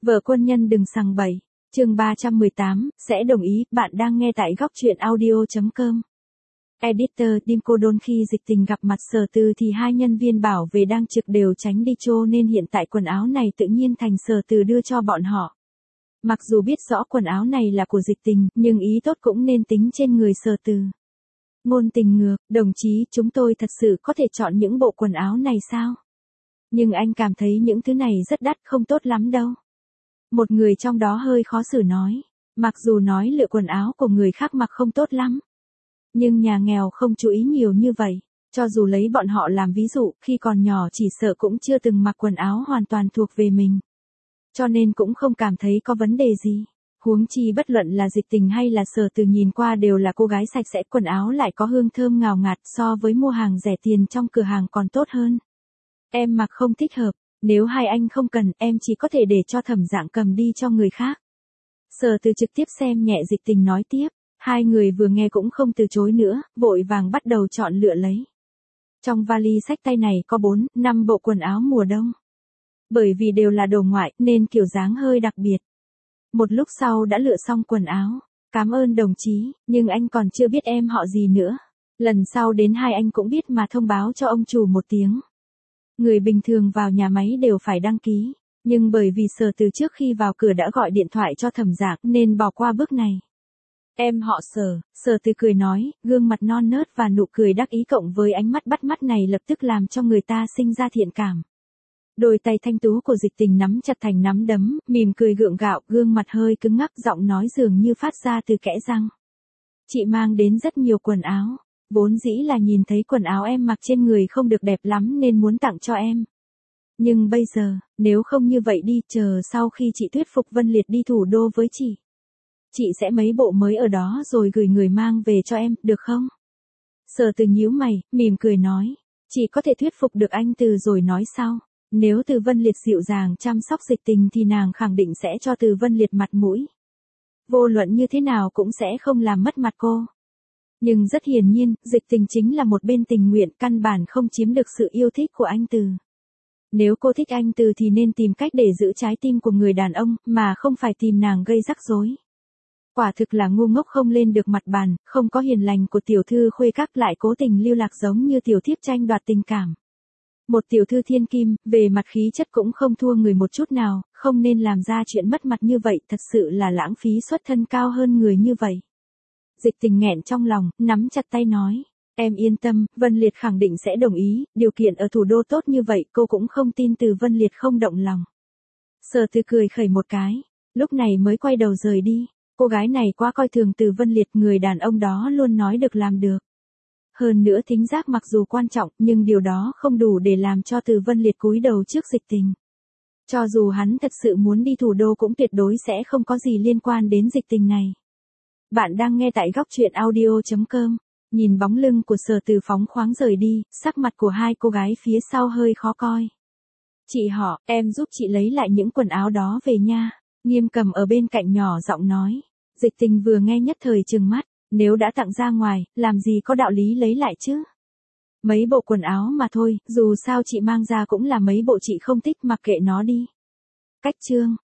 Vợ quân nhân đừng sằng bậy. Chương 318, sẽ đồng ý, bạn đang nghe tại góc truyện audio.com. Editor Dimco đôn khi Dịch Tình gặp mặt Sở Từ thì hai nhân viên bảo vệ đang trực đều tránh đi chô nên hiện tại quần áo này tự nhiên thành Sở Từ đưa cho bọn họ. Mặc dù biết rõ quần áo này là của Dịch Tình, nhưng ý tốt cũng nên tính trên người Sở Từ. Ngôn Tình ngược, đồng chí, chúng tôi thật sự có thể chọn những bộ quần áo này sao? Nhưng anh cảm thấy những thứ này rất đắt, không tốt lắm đâu. Một người trong đó hơi khó xử nói, mặc dù nói lựa quần áo của người khác mặc không tốt lắm. Nhưng nhà nghèo không chú ý nhiều như vậy, cho dù lấy bọn họ làm ví dụ, khi còn nhỏ chỉ sợ cũng chưa từng mặc quần áo hoàn toàn thuộc về mình. Cho nên cũng không cảm thấy có vấn đề gì. Huống chi bất luận là Dịch Tình hay là Sở Từ nhìn qua đều là cô gái sạch sẽ, quần áo lại có hương thơm ngào ngạt, so với mua hàng rẻ tiền trong cửa hàng còn tốt hơn. Em mặc không thích hợp, nếu hai anh không cần, em chỉ có thể để cho Thẩm Dạng cầm đi cho người khác. Sở Từ trực tiếp xem nhẹ Dịch Tình nói tiếp, hai người vừa nghe cũng không từ chối nữa, vội vàng bắt đầu chọn lựa lấy. Trong vali xách tay này có 4-5 bộ quần áo mùa đông. Bởi vì đều là đồ ngoại nên kiểu dáng hơi đặc biệt. Một lúc sau đã lựa xong quần áo. Cảm ơn đồng chí, nhưng anh còn chưa biết em họ gì nữa. Lần sau đến hai anh cũng biết mà thông báo cho ông chủ một tiếng. Người bình thường vào nhà máy đều phải đăng ký. Nhưng bởi vì Sở Từ trước khi vào cửa đã gọi điện thoại cho Thẩm Dạng nên bỏ qua bước này. Em họ Sở, Sở Từ cười nói, gương mặt non nớt và nụ cười đắc ý cộng với ánh mắt bắt mắt này lập tức làm cho người ta sinh ra thiện cảm. Đôi tay thanh tú của Dịch Tình nắm chặt thành nắm đấm, mỉm cười gượng gạo, gương mặt hơi cứng ngắc, giọng nói dường như phát ra từ kẽ răng. Chị mang đến rất nhiều quần áo, vốn dĩ là nhìn thấy quần áo em mặc trên người không được đẹp lắm nên muốn tặng cho em. Nhưng bây giờ, nếu không như vậy đi, chờ sau khi chị thuyết phục Vân Liệt đi thủ đô với chị sẽ mấy bộ mới ở đó rồi gửi người mang về cho em, được không? Sở Từ nhíu mày, mỉm cười nói, chị có thể thuyết phục được anh Từ rồi nói sau. Nếu Từ Vân Liệt dịu dàng chăm sóc Dịch Tình thì nàng khẳng định sẽ cho Từ Vân Liệt mặt mũi. Vô luận như thế nào cũng sẽ không làm mất mặt cô. Nhưng rất hiển nhiên, Dịch Tình chính là một bên tình nguyện, căn bản không chiếm được sự yêu thích của anh Từ. Nếu cô thích anh Từ thì nên tìm cách để giữ trái tim của người đàn ông, mà không phải tìm nàng gây rắc rối. Quả thực là ngu ngốc không lên được mặt bàn, không có hiền lành của tiểu thư khuê các lại cố tình lưu lạc giống như tiểu thiếp tranh đoạt tình cảm. Một tiểu thư thiên kim, về mặt khí chất cũng không thua người một chút nào, không nên làm ra chuyện mất mặt như vậy, thật sự là lãng phí xuất thân cao hơn người như vậy. Dịch Tình nghẹn trong lòng, nắm chặt tay nói, em yên tâm, Vân Liệt khẳng định sẽ đồng ý, điều kiện ở thủ đô tốt như vậy, cô cũng không tin Từ Vân Liệt không động lòng. Sở Từ cười khẩy một cái, lúc này mới quay đầu rời đi, cô gái này quá coi thường Từ Vân Liệt, người đàn ông đó luôn nói được làm được. Hơn nữa thính giác mặc dù quan trọng, nhưng điều đó không đủ để làm cho Từ Vân Liệt cúi đầu trước Dịch Tình. Cho dù hắn thật sự muốn đi thủ đô cũng tuyệt đối sẽ không có gì liên quan đến Dịch Tình này. Bạn đang nghe tại góc truyện audio.com. Nhìn bóng lưng của Sở Từ phóng khoáng rời đi, sắc mặt của hai cô gái phía sau hơi khó coi. Chị họ, em giúp chị lấy lại những quần áo đó về nha. Nghiêm Cầm ở bên cạnh nhỏ giọng nói. Dịch Tình vừa nghe nhất thời trừng mắt. Nếu đã tặng ra ngoài, làm gì có đạo lý lấy lại chứ? Mấy bộ quần áo mà thôi, dù sao chị mang ra cũng là mấy bộ chị không thích, mặc kệ nó đi. Cách chương.